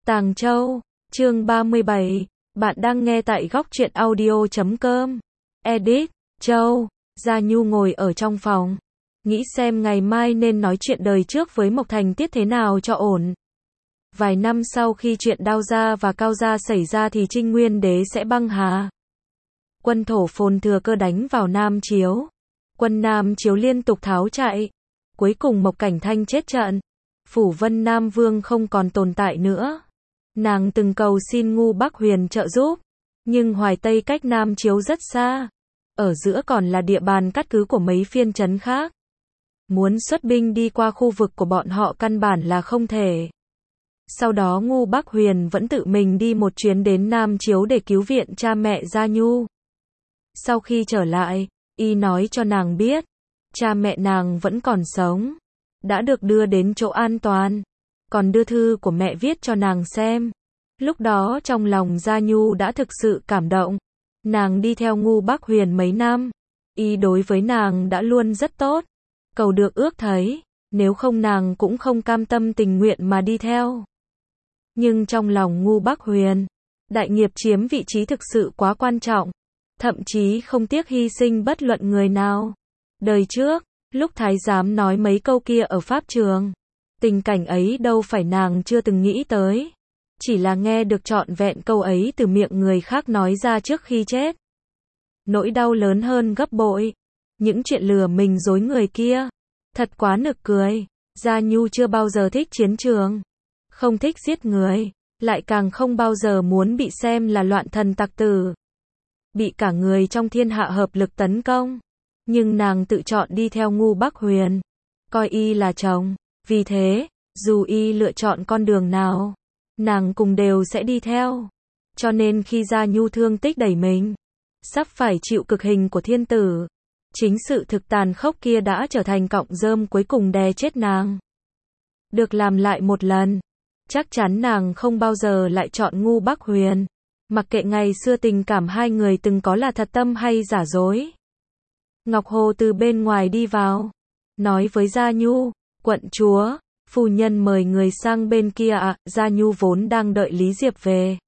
Tàng Châu, chương 37, bạn đang nghe tại góc truyện audio.com. Edit, Châu, Gia Nhu ngồi ở trong phòng, nghĩ xem ngày mai nên nói chuyện đời trước với Mộc Thành Tiết thế nào cho ổn. Vài năm sau khi chuyện Đao Gia và Cao Gia xảy ra thì Trinh Nguyên Đế sẽ băng hà. Quân Thổ Phồn thừa cơ đánh vào Nam Chiếu. Quân Nam Chiếu liên tục tháo chạy. Cuối cùng Mộc Cảnh Thanh chết trận. Phủ Vân Nam Vương không còn tồn tại nữa. Nàng từng cầu xin Ngu Bắc Huyền trợ giúp, nhưng Hoài Tây cách Nam Chiếu rất xa. Ở giữa còn là địa bàn cát cứ của mấy phiên trấn khác. Muốn xuất binh đi qua khu vực của bọn họ căn bản là không thể. Sau đó Ngu Bắc Huyền vẫn tự mình đi một chuyến đến Nam Chiếu để cứu viện cha mẹ Gia Nhu. Sau khi trở lại, y nói cho nàng biết, cha mẹ nàng vẫn còn sống, đã được đưa đến chỗ an toàn, còn đưa thư của mẹ viết cho nàng xem. Lúc đó trong lòng Gia Nhu đã thực sự cảm động. Nàng đi theo Ngu Bắc Huyền mấy năm, y đối với nàng đã luôn rất tốt, cầu được ước thấy, nếu không nàng cũng không cam tâm tình nguyện mà đi theo. Nhưng trong lòng Ngu Bắc Huyền, đại nghiệp chiếm vị trí thực sự quá quan trọng, thậm chí không tiếc hy sinh bất luận người nào. Đời trước, lúc thái giám nói mấy câu kia ở pháp trường, tình cảnh ấy đâu phải nàng chưa từng nghĩ tới, chỉ là nghe được trọn vẹn câu ấy từ miệng người khác nói ra trước khi chết. Nỗi đau lớn hơn gấp bội. Những chuyện lừa mình dối người kia, thật quá nực cười. Gia Nhu chưa bao giờ thích chiến trường, không thích giết người, lại càng không bao giờ muốn bị xem là loạn thần tặc tử, bị cả người trong thiên hạ hợp lực tấn công. Nhưng nàng tự chọn đi theo Ngu Bắc Huyền, coi y là chồng, vì thế, dù y lựa chọn con đường nào, nàng cùng đều sẽ đi theo. Cho nên khi Gia Nhu thương tích đẩy mình, sắp phải chịu cực hình của thiên tử, chính sự thực tàn khốc kia đã trở thành cọng rơm cuối cùng đè chết nàng. Được làm lại một lần, chắc chắn nàng không bao giờ lại chọn Ngu Bắc Huyền, mặc kệ ngày xưa tình cảm hai người từng có là thật tâm hay giả dối. Ngọc Hồ từ bên ngoài đi vào, nói với Gia Nhu, quận chúa, phu nhân mời người sang bên kia ạ. Gia Nhu vốn đang đợi Lý Diệp về.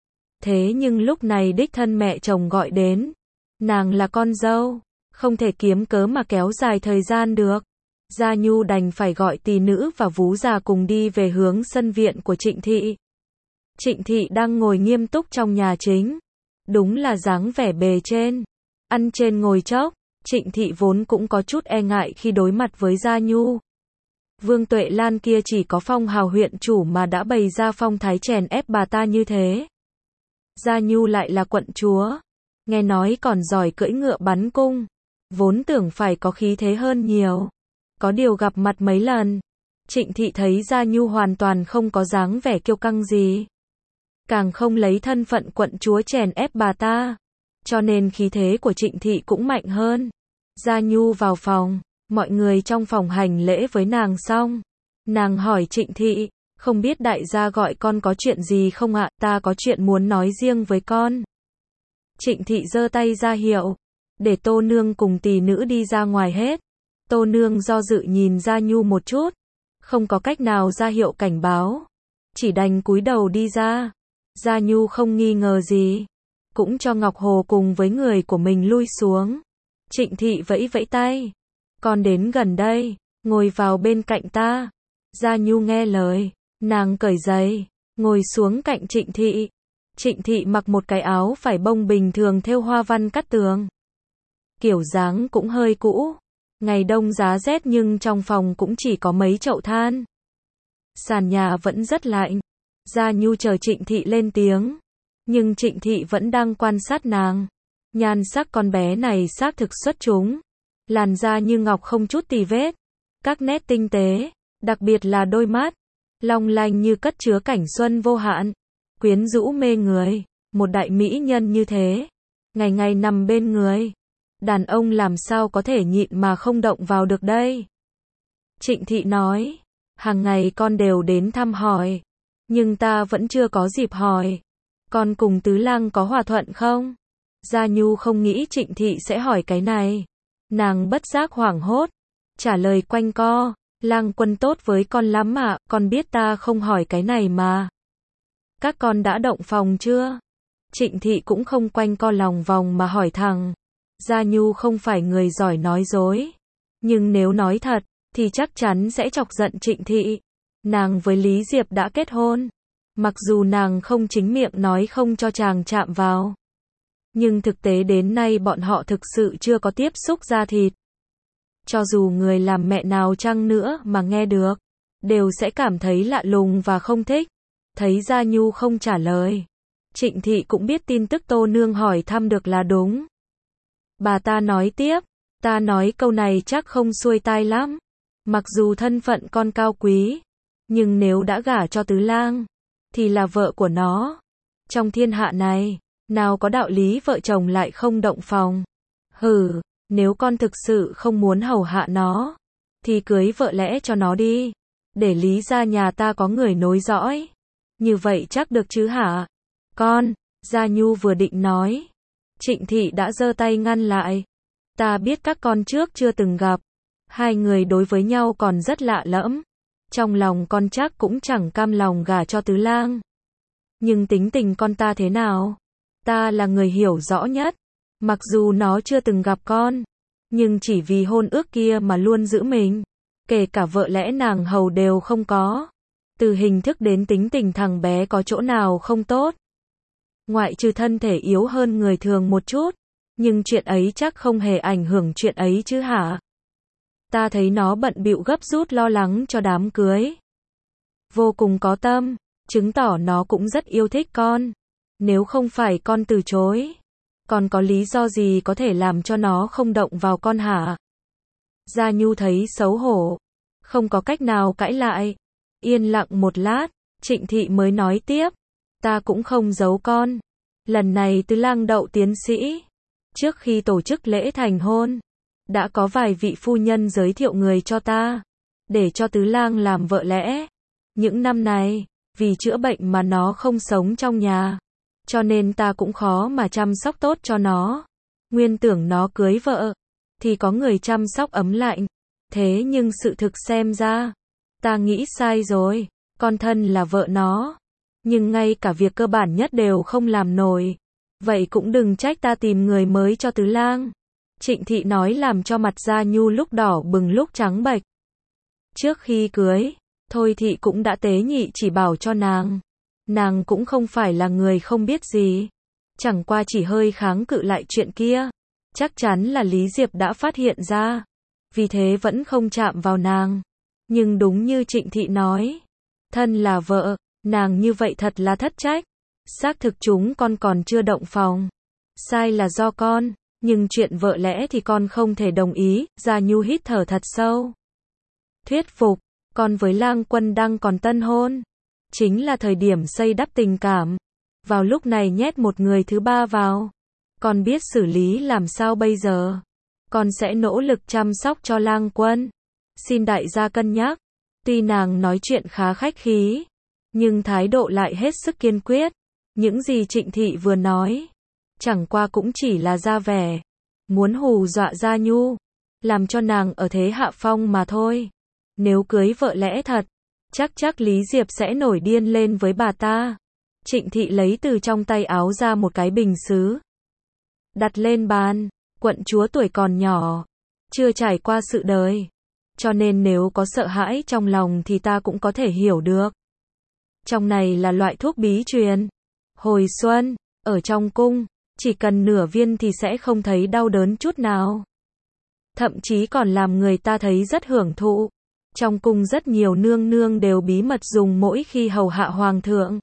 Thế nhưng lúc này đích thân mẹ chồng gọi đến, nàng là con dâu, không thể kiếm cớ mà kéo dài thời gian được. Gia Nhu đành phải gọi tỳ nữ và vú già cùng đi về hướng sân viện của Trịnh Thị. Trịnh Thị đang ngồi nghiêm túc trong nhà chính, đúng là dáng vẻ bề trên, ăn trên ngồi chốc. Trịnh Thị vốn cũng có chút e ngại khi đối mặt với Gia Nhu. Vương Tuệ Lan kia chỉ có phong hào huyện chủ mà đã bày ra phong thái chèn ép bà ta như thế. Gia Nhu lại là quận chúa, nghe nói còn giỏi cưỡi ngựa bắn cung, vốn tưởng phải có khí thế hơn nhiều. Có điều gặp mặt mấy lần, Trịnh Thị thấy Gia Nhu hoàn toàn không có dáng vẻ kiêu căng gì, càng không lấy thân phận quận chúa chèn ép bà ta, cho nên khí thế của Trịnh Thị cũng mạnh hơn. Gia Nhu vào phòng, mọi người trong phòng hành lễ với nàng xong, nàng hỏi Trịnh Thị, không biết đại gia gọi con có chuyện gì không ạ? Ta có chuyện muốn nói riêng với con. Trịnh Thị giơ tay ra hiệu, để Tô Nương cùng tỳ nữ đi ra ngoài hết. Tô Nương do dự nhìn Gia Nhu một chút, không có cách nào ra hiệu cảnh báo, chỉ đành cúi đầu đi ra. Gia Nhu không nghi ngờ gì, cũng cho Ngọc Hồ cùng với người của mình lui xuống. Trịnh Thị vẫy vẫy tay, con đến gần đây, ngồi vào bên cạnh ta. Gia Nhu nghe lời, nàng cởi giày, ngồi xuống cạnh Trịnh Thị. Trịnh Thị mặc một cái áo vải bông bình thường thêu hoa văn cắt tường, kiểu dáng cũng hơi cũ. Ngày đông giá rét nhưng trong phòng cũng chỉ có mấy chậu than, sàn nhà vẫn rất lạnh. Gia Nhu chờ Trịnh Thị lên tiếng, nhưng Trịnh Thị vẫn đang quan sát nàng. Nhan sắc con bé này xác thực xuất chúng, làn da như ngọc không chút tì vết, các nét tinh tế, đặc biệt là đôi mắt, long lanh như cất chứa cảnh xuân vô hạn, quyến rũ mê người. Một đại mỹ nhân như thế, ngày ngày nằm bên người, đàn ông làm sao có thể nhịn mà không động vào được đây. Trịnh Thị nói, hàng ngày con đều đến thăm hỏi, nhưng ta vẫn chưa có dịp hỏi, con cùng Tứ Lang có hòa thuận không? Gia Nhu không nghĩ Trịnh Thị sẽ hỏi cái này, nàng bất giác hoảng hốt, trả lời quanh co, Lang quân tốt với con lắm ạ, con biết ta không hỏi cái này mà. Các con đã động phòng chưa? Trịnh Thị cũng không quanh co lòng vòng mà hỏi thẳng. Gia Nhu không phải người giỏi nói dối. Nhưng nếu nói thật, thì chắc chắn sẽ chọc giận Trịnh Thị. Nàng với Lý Diệp đã kết hôn. Mặc dù nàng không chính miệng nói không cho chàng chạm vào. Nhưng thực tế đến nay bọn họ thực sự chưa có tiếp xúc da thịt. Cho dù người làm mẹ nào chăng nữa mà nghe được, đều sẽ cảm thấy lạ lùng và không thích. Thấy Gia Nhu không trả lời, Trịnh Thị cũng biết tin tức Tô Nương hỏi thăm được là đúng. Bà ta nói tiếp, ta nói câu này chắc không xuôi tai lắm. Mặc dù thân phận con cao quý, nhưng nếu đã gả cho Tứ Lang, thì là vợ của nó. Trong thiên hạ này, nào có đạo lý vợ chồng lại không động phòng. Hừ, nếu con thực sự không muốn hầu hạ nó, thì cưới vợ lẽ cho nó đi. Để Lý gia nhà ta có người nối dõi. Như vậy chắc được chứ hả? Con, Gia Nhu vừa định nói. Trịnh Thị đã giơ tay ngăn lại. Ta biết các con trước chưa từng gặp. Hai người đối với nhau còn rất lạ lẫm. Trong lòng con chắc cũng chẳng cam lòng gả cho Tứ Lang. Nhưng tính tình con ta thế nào? Ta là người hiểu rõ nhất. Mặc dù nó chưa từng gặp con, nhưng chỉ vì hôn ước kia mà luôn giữ mình. Kể cả vợ lẽ nàng hầu đều không có. Từ hình thức đến tính tình thằng bé có chỗ nào không tốt. Ngoại trừ thân thể yếu hơn người thường một chút. Nhưng chuyện ấy chắc không hề ảnh hưởng chuyện ấy chứ hả? Ta thấy nó bận bịu gấp rút lo lắng cho đám cưới. Vô cùng có tâm, chứng tỏ nó cũng rất yêu thích con. Nếu không phải con từ chối, còn có lý do gì có thể làm cho nó không động vào con hả? Gia Nhu thấy xấu hổ, không có cách nào cãi lại. Yên lặng một lát, Trịnh Thị mới nói tiếp. Ta cũng không giấu con. Lần này Tứ Lang đậu tiến sĩ. Trước khi tổ chức lễ thành hôn, đã có vài vị phu nhân giới thiệu người cho ta, để cho Tứ Lang làm vợ lẽ. Những năm này, vì chữa bệnh mà nó không sống trong nhà, cho nên ta cũng khó mà chăm sóc tốt cho nó. Nguyên tưởng nó cưới vợ, thì có người chăm sóc ấm lạnh. Thế nhưng sự thực xem ra, ta nghĩ sai rồi. Con thân là vợ nó, nhưng ngay cả việc cơ bản nhất đều không làm nổi. Vậy cũng đừng trách ta tìm người mới cho Tứ Lang. Trịnh Thị nói làm cho mặt Gia Nhu lúc đỏ bừng lúc trắng bệch. Trước khi cưới, Thôi Thị cũng đã tế nhị chỉ bảo cho nàng. Nàng cũng không phải là người không biết gì. Chẳng qua chỉ hơi kháng cự lại chuyện kia. Chắc chắn là Lý Diệp đã phát hiện ra. Vì thế vẫn không chạm vào nàng. Nhưng đúng như Trịnh Thị nói, thân là vợ, nàng như vậy thật là thất trách. Xác thực chúng con còn chưa động phòng. Sai là do con, nhưng chuyện vợ lẽ thì con không thể đồng ý. Gia Nhu hít thở thật sâu. Thuyết phục, con với Lang Quân đang còn tân hôn. Chính là thời điểm xây đắp tình cảm. Vào lúc này nhét một người thứ ba vào. Con biết xử lý làm sao bây giờ? Con sẽ nỗ lực chăm sóc cho Lang Quân. Xin đại gia cân nhắc. Tuy nàng nói chuyện khá khách khí, nhưng thái độ lại hết sức kiên quyết. Những gì Trịnh Thị vừa nói, chẳng qua cũng chỉ là ra vẻ, muốn hù dọa Gia Nhu, làm cho nàng ở thế hạ phong mà thôi. Nếu cưới vợ lẽ thật, chắc Lý Diệp sẽ nổi điên lên với bà ta. Trịnh Thị lấy từ trong tay áo ra một cái bình sứ, đặt lên bàn. Quận chúa tuổi còn nhỏ, chưa trải qua sự đời, cho nên nếu có sợ hãi trong lòng thì ta cũng có thể hiểu được. Trong này là loại thuốc bí truyền. Hồi xuân, ở trong cung, chỉ cần nửa viên thì sẽ không thấy đau đớn chút nào. Thậm chí còn làm người ta thấy rất hưởng thụ. Trong cung rất nhiều nương nương đều bí mật dùng mỗi khi hầu hạ hoàng thượng.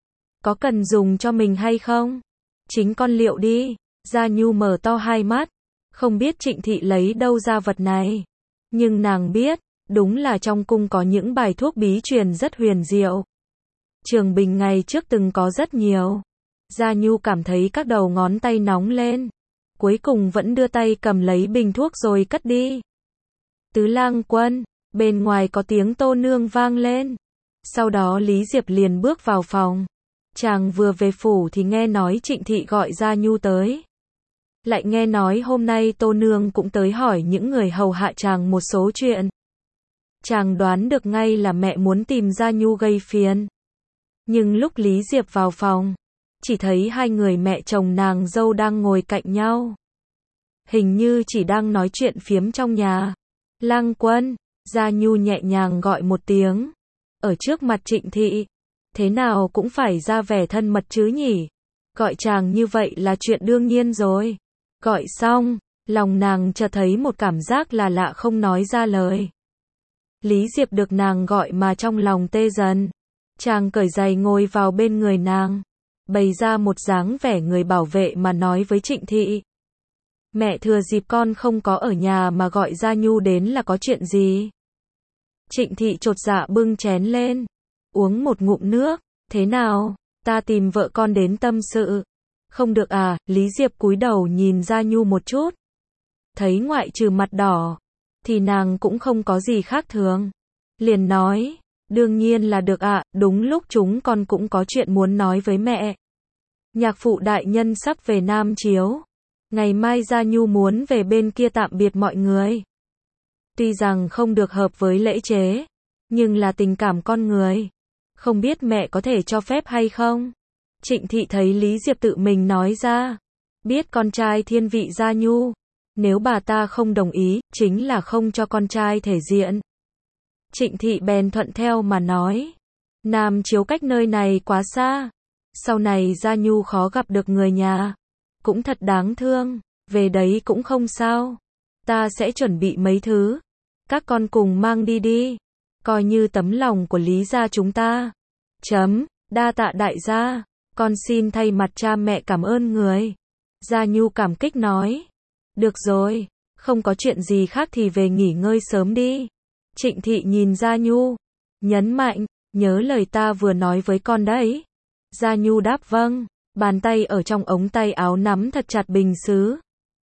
Có cần dùng cho mình hay không? Chính con liệu đi. Gia Nhu mở to hai mắt, không biết Trịnh Thị lấy đâu ra vật này. Nhưng nàng biết, đúng là trong cung có những bài thuốc bí truyền rất huyền diệu. Trường Bình ngày trước từng có rất nhiều. Gia Nhu cảm thấy các đầu ngón tay nóng lên. Cuối cùng vẫn đưa tay cầm lấy bình thuốc rồi cất đi. Tứ Lang Quân, bên ngoài có tiếng Tô Nương vang lên. Sau đó Lý Diệp liền bước vào phòng. Chàng vừa về phủ thì nghe nói Trịnh Thị gọi Gia Nhu tới. Lại nghe nói hôm nay Tô Nương cũng tới hỏi những người hầu hạ chàng một số chuyện. Chàng đoán được ngay là mẹ muốn tìm Gia Nhu gây phiền. Nhưng lúc Lý Diệp vào phòng, chỉ thấy hai người mẹ chồng nàng dâu đang ngồi cạnh nhau. Hình như chỉ đang nói chuyện phiếm trong nhà. Lang Quân, Gia Nhu nhẹ nhàng gọi một tiếng. Ở trước mặt Trịnh Thị, thế nào cũng phải ra vẻ thân mật chứ nhỉ. Gọi chàng như vậy là chuyện đương nhiên rồi. Gọi xong, lòng nàng chợt thấy một cảm giác là lạ không nói ra lời. Lý Diệp được nàng gọi mà trong lòng tê dần. Chàng cởi giày ngồi vào bên người nàng, bày ra một dáng vẻ người bảo vệ mà nói với Trịnh Thị. Mẹ thừa dịp con không có ở nhà mà gọi Gia Nhu đến là có chuyện gì? Trịnh Thị chột dạ bưng chén lên, uống một ngụm nước. Thế nào, ta tìm vợ con đến tâm sự. Không được à? Lý Diệp cúi đầu nhìn Gia Nhu một chút. Thấy ngoại trừ mặt đỏ, thì nàng cũng không có gì khác thường. Liền nói, đương nhiên là được ạ, đúng lúc chúng con cũng có chuyện muốn nói với mẹ. Nhạc phụ đại nhân sắp về Nam Chiếu. Ngày mai Gia Nhu muốn về bên kia tạm biệt mọi người. Tuy rằng không được hợp với lễ chế, nhưng là tình cảm con người. Không biết mẹ có thể cho phép hay không? Trịnh Thị thấy Lý Diệp tự mình nói ra. Biết con trai thiên vị Gia Nhu. Nếu bà ta không đồng ý, chính là không cho con trai thể diện. Trịnh Thị bèn thuận theo mà nói. Nam Chiếu cách nơi này quá xa. Sau này Gia Nhu khó gặp được người nhà. Cũng thật đáng thương. Về đấy cũng không sao. Ta sẽ chuẩn bị mấy thứ. Các con cùng mang đi đi. Coi như tấm lòng của Lý gia chúng ta. Đa tạ đại gia. Con xin thay mặt cha mẹ cảm ơn người. Gia Nhu cảm kích nói. Được rồi, không có chuyện gì khác thì về nghỉ ngơi sớm đi. Trịnh Thị nhìn Gia Nhu, nhấn mạnh, nhớ lời ta vừa nói với con đấy. Gia Nhu đáp vâng, bàn tay ở trong ống tay áo nắm thật chặt bình sứ.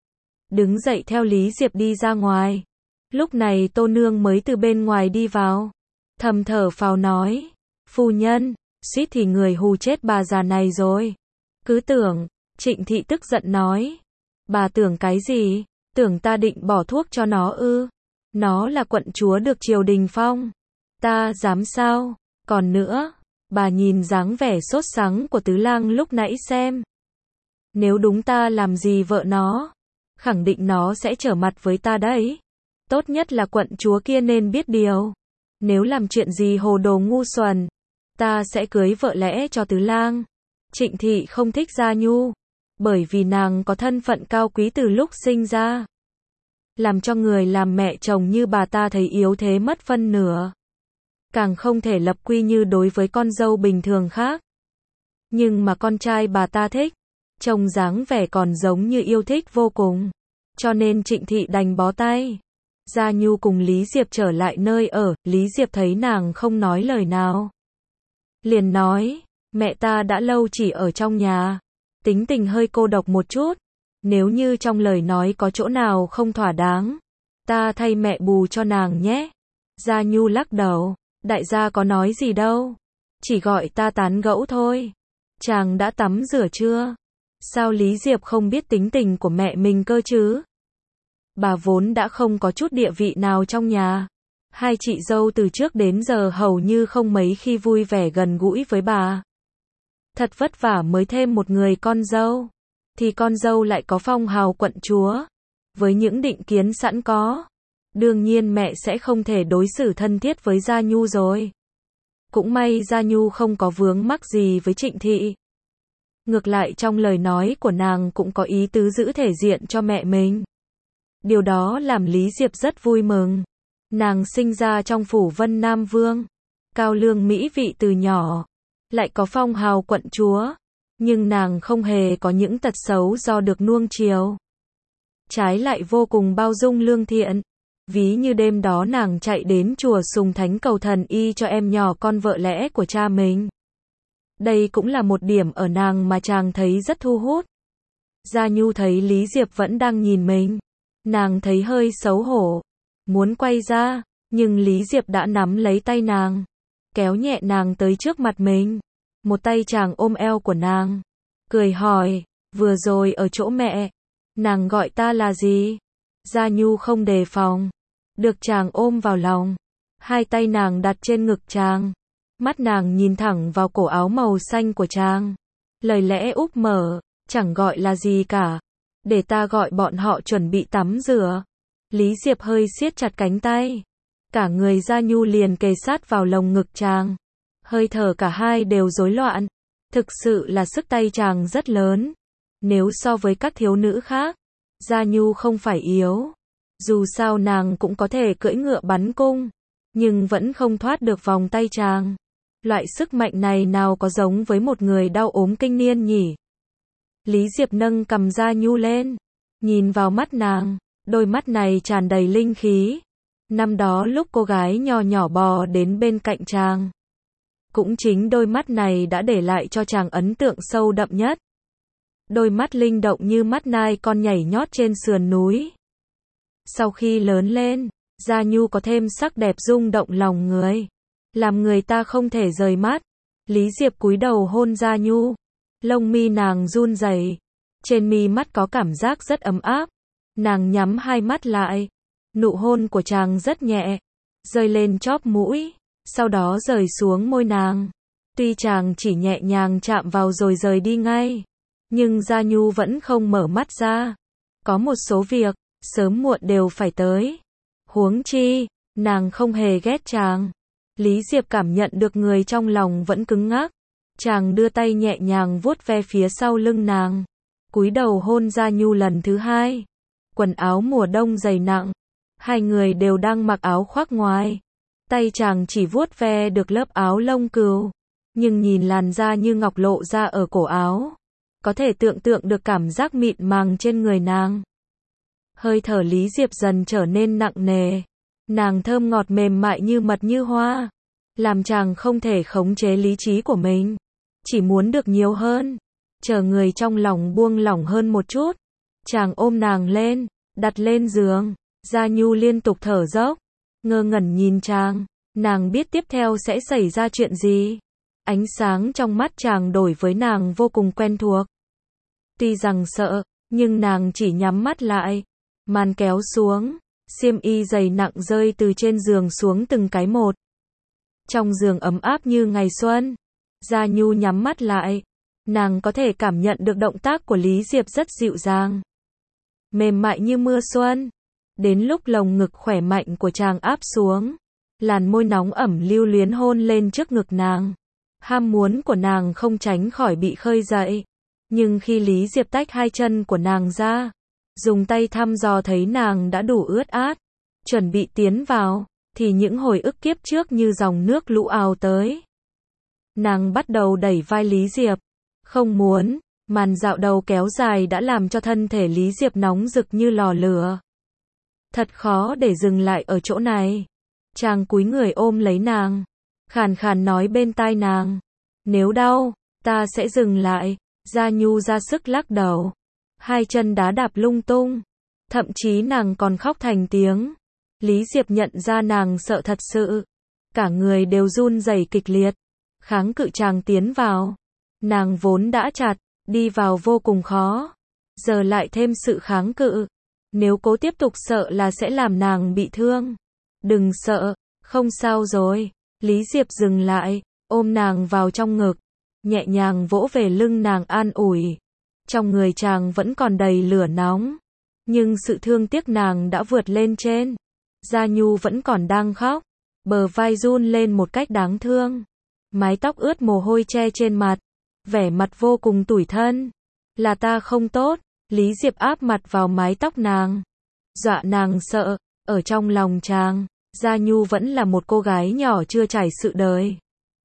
Đứng dậy theo Lý Diệp đi ra ngoài. Lúc này Tô Nương mới từ bên ngoài đi vào. Thầm thở phào nói, phu nhân, suýt thì người hù chết bà già này rồi. Cứ tưởng, Trịnh Thị tức giận nói. Bà tưởng cái gì? Tưởng ta định bỏ thuốc cho nó ư? Nó là quận chúa được triều đình phong. Ta dám sao? Còn nữa, bà nhìn dáng vẻ sốt sắng của tứ lang lúc nãy xem. Nếu đúng ta làm gì vợ nó, khẳng định nó sẽ trở mặt với ta đấy. Tốt nhất là quận chúa kia nên biết điều. Nếu làm chuyện gì hồ đồ ngu xuẩn, ta sẽ cưới vợ lẽ cho tứ lang. Trịnh Thị không thích Gia Nhu, bởi vì nàng có thân phận cao quý từ lúc sinh ra. Làm cho người làm mẹ chồng như bà ta thấy yếu thế mất phân nửa. Càng không thể lập quy như đối với con dâu bình thường khác. Nhưng mà con trai bà ta thích, trông dáng vẻ còn giống như yêu thích vô cùng. Cho nên Trịnh Thị đành bó tay. Gia Nhu cùng Lý Diệp trở lại nơi ở, Lý Diệp thấy nàng không nói lời nào. Liền nói, mẹ ta đã lâu chỉ ở trong nhà. Tính tình hơi cô độc một chút. Nếu như trong lời nói có chỗ nào không thỏa đáng, ta thay mẹ bù cho nàng nhé. Gia Nhu lắc đầu, đại gia có nói gì đâu. Chỉ gọi ta tán gẫu thôi. Chàng đã tắm rửa chưa? Sao Lý Diệp không biết tính tình của mẹ mình cơ chứ? Bà vốn đã không có chút địa vị nào trong nhà. Hai chị dâu từ trước đến giờ hầu như không mấy khi vui vẻ gần gũi với bà. Thật vất vả mới thêm một người con dâu. Thì con dâu lại có phong hào quận chúa. Với những định kiến sẵn có. Đương nhiên mẹ sẽ không thể đối xử thân thiết với Gia Nhu rồi. Cũng may Gia Nhu không có vướng mắc gì với Trịnh Thị. Ngược lại trong lời nói của nàng cũng có ý tứ giữ thể diện cho mẹ mình. Điều đó làm Lý Diệp rất vui mừng. Nàng sinh ra trong phủ Vân Nam Vương. Cao lương mỹ vị từ nhỏ. Lại có phong hào quận chúa. Nhưng nàng không hề có những tật xấu do được nuông chiều. Trái lại vô cùng bao dung lương thiện. Ví như đêm đó nàng chạy đến chùa Sùng Thánh cầu thần y cho em nhỏ con vợ lẽ của cha mình. Đây cũng là một điểm ở nàng mà chàng thấy rất thu hút. Gia Nhu thấy Lý Diệp vẫn đang nhìn mình. Nàng thấy hơi xấu hổ. Muốn quay ra, nhưng Lý Diệp đã nắm lấy tay nàng. Kéo nhẹ nàng tới trước mặt mình. Một tay chàng ôm eo của nàng. Cười hỏi, vừa rồi ở chỗ mẹ, nàng gọi ta là gì? Gia Nhu không đề phòng. Được chàng ôm vào lòng. Hai tay nàng đặt trên ngực chàng. Mắt nàng nhìn thẳng vào cổ áo màu xanh của chàng. Lời lẽ úp mở, chẳng gọi là gì cả. Để ta gọi bọn họ chuẩn bị tắm rửa. Lý Diệp hơi siết chặt cánh tay. Cả người Gia Nhu liền kề sát vào lồng ngực chàng. Hơi thở cả hai đều rối loạn. Thực sự là sức tay chàng rất lớn. Nếu so với các thiếu nữ khác, Gia Nhu không phải yếu. Dù sao nàng cũng có thể cưỡi ngựa bắn cung, nhưng vẫn không thoát được vòng tay chàng. Loại sức mạnh này nào có giống với một người đau ốm kinh niên nhỉ? Lý Diệp nâng cằm Gia Nhu lên, nhìn vào mắt nàng, đôi mắt này tràn đầy linh khí. Năm đó lúc cô gái nho nhỏ bò đến bên cạnh chàng, cũng chính đôi mắt này đã để lại cho chàng ấn tượng sâu đậm nhất. Đôi mắt linh động như mắt nai con nhảy nhót trên sườn núi. Sau khi lớn lên, Gia Nhu có thêm sắc đẹp rung động lòng người, làm người ta không thể rời mắt. Lý Diệp cúi đầu hôn Gia Nhu, lông mi nàng run rẩy, trên mi mắt có cảm giác rất ấm áp. Nàng nhắm hai mắt lại, nụ hôn của chàng rất nhẹ, rơi lên chóp mũi, sau đó rời xuống môi nàng. Tuy chàng chỉ nhẹ nhàng chạm vào rồi rời đi ngay, nhưng Gia Nhu vẫn không mở mắt ra. Có một số việc, sớm muộn đều phải tới. Huống chi, nàng không hề ghét chàng. Lý Diệp cảm nhận được người trong lòng vẫn cứng ngắc. Chàng đưa tay nhẹ nhàng vuốt ve phía sau lưng nàng, cúi đầu hôn Gia Nhu lần thứ hai. Quần áo mùa đông dày nặng, hai người đều đang mặc áo khoác ngoài. Tay chàng chỉ vuốt ve được lớp áo lông cừu, nhưng nhìn làn da như ngọc lộ ra ở cổ áo, có thể tưởng tượng được cảm giác mịn màng trên người nàng. Hơi thở Lý Diệp dần trở nên nặng nề. Nàng thơm ngọt mềm mại như mật như hoa, làm chàng không thể khống chế lý trí của mình, chỉ muốn được nhiều hơn. Chờ người trong lòng buông lỏng hơn một chút, chàng ôm nàng lên, đặt lên giường. Gia Nhu liên tục thở dốc, ngơ ngẩn nhìn chàng. Nàng biết tiếp theo sẽ xảy ra chuyện gì. Ánh sáng trong mắt chàng đổi với nàng vô cùng quen thuộc. Tuy rằng sợ, nhưng nàng chỉ nhắm mắt lại. Màn kéo xuống, xiêm y dày nặng rơi từ trên giường xuống từng cái một. Trong giường ấm áp như ngày xuân. Gia Nhu nhắm mắt lại. Nàng có thể cảm nhận được động tác của Lý Diệp rất dịu dàng, mềm mại như mưa xuân. Đến lúc lồng ngực khỏe mạnh của chàng áp xuống, làn môi nóng ẩm lưu luyến hôn lên trước ngực nàng. Ham muốn của nàng không tránh khỏi bị khơi dậy. Nhưng khi Lý Diệp tách hai chân của nàng ra, dùng tay thăm dò thấy nàng đã đủ ướt át, chuẩn bị tiến vào, thì những hồi ức kiếp trước như dòng nước lũ ào tới. Nàng bắt đầu đẩy vai Lý Diệp. Không muốn, màn dạo đầu kéo dài đã làm cho thân thể Lý Diệp nóng rực như lò lửa. Thật khó để dừng lại ở chỗ này. Chàng cúi người ôm lấy nàng, khàn khàn nói bên tai nàng. Nếu đau, ta sẽ dừng lại. Gia Nhu ra sức lắc đầu. Hai chân đá đạp lung tung. Thậm chí nàng còn khóc thành tiếng. Lý Diệp nhận ra nàng sợ thật sự. Cả người đều run rẩy kịch liệt. Kháng cự chàng tiến vào. Nàng vốn đã chặt, đi vào vô cùng khó. Giờ lại thêm sự kháng cự. Nếu cố tiếp tục sợ là sẽ làm nàng bị thương. Đừng sợ, không sao rồi. Lý Diệp dừng lại, ôm nàng vào trong ngực, nhẹ nhàng vỗ về lưng nàng an ủi. Trong người chàng vẫn còn đầy lửa nóng, nhưng sự thương tiếc nàng đã vượt lên trên. Gia Nhu vẫn còn đang khóc, bờ vai run lên một cách đáng thương. Mái tóc ướt mồ hôi che trên mặt, vẻ mặt vô cùng tủi thân. Là ta không tốt. Lý Diệp áp mặt vào mái tóc nàng, dọa nàng sợ. Ở trong lòng chàng, Gia Nhu vẫn là một cô gái nhỏ chưa trải sự đời.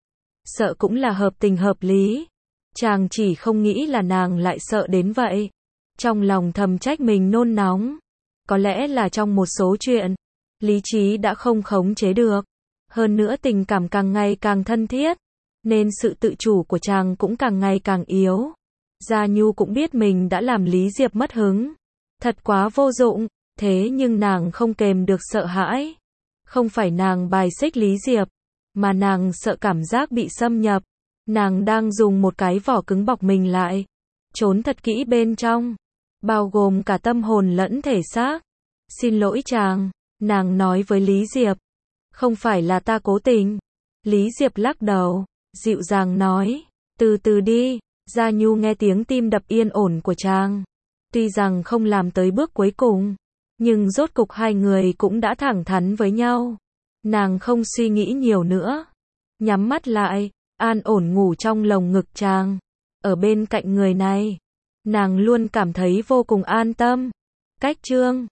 Sợ cũng là hợp tình hợp lý. Chàng chỉ không nghĩ là nàng lại sợ đến vậy. Trong lòng thầm trách mình nôn nóng. Có lẽ là trong một số chuyện, lý trí đã không khống chế được. Hơn nữa tình cảm càng ngày càng thân thiết, nên sự tự chủ của chàng cũng càng ngày càng yếu. Gia Nhu cũng biết mình đã làm Lý Diệp mất hứng. Thật quá vô dụng. Thế nhưng nàng không kềm được sợ hãi. Không phải nàng bài xích Lý Diệp, mà nàng sợ cảm giác bị xâm nhập. Nàng đang dùng một cái vỏ cứng bọc mình lại, trốn thật kỹ bên trong, bao gồm cả tâm hồn lẫn thể xác. Xin lỗi chàng, nàng nói với Lý Diệp. Không phải là ta cố tình. Lý Diệp lắc đầu, dịu dàng nói, từ từ đi. Gia Nhu nghe tiếng tim đập yên ổn của chàng. Tuy rằng không làm tới bước cuối cùng, nhưng rốt cục hai người cũng đã thẳng thắn với nhau. Nàng không suy nghĩ nhiều nữa, nhắm mắt lại, an ổn ngủ trong lồng ngực chàng. Ở bên cạnh người này, nàng luôn cảm thấy vô cùng an tâm. Cách chương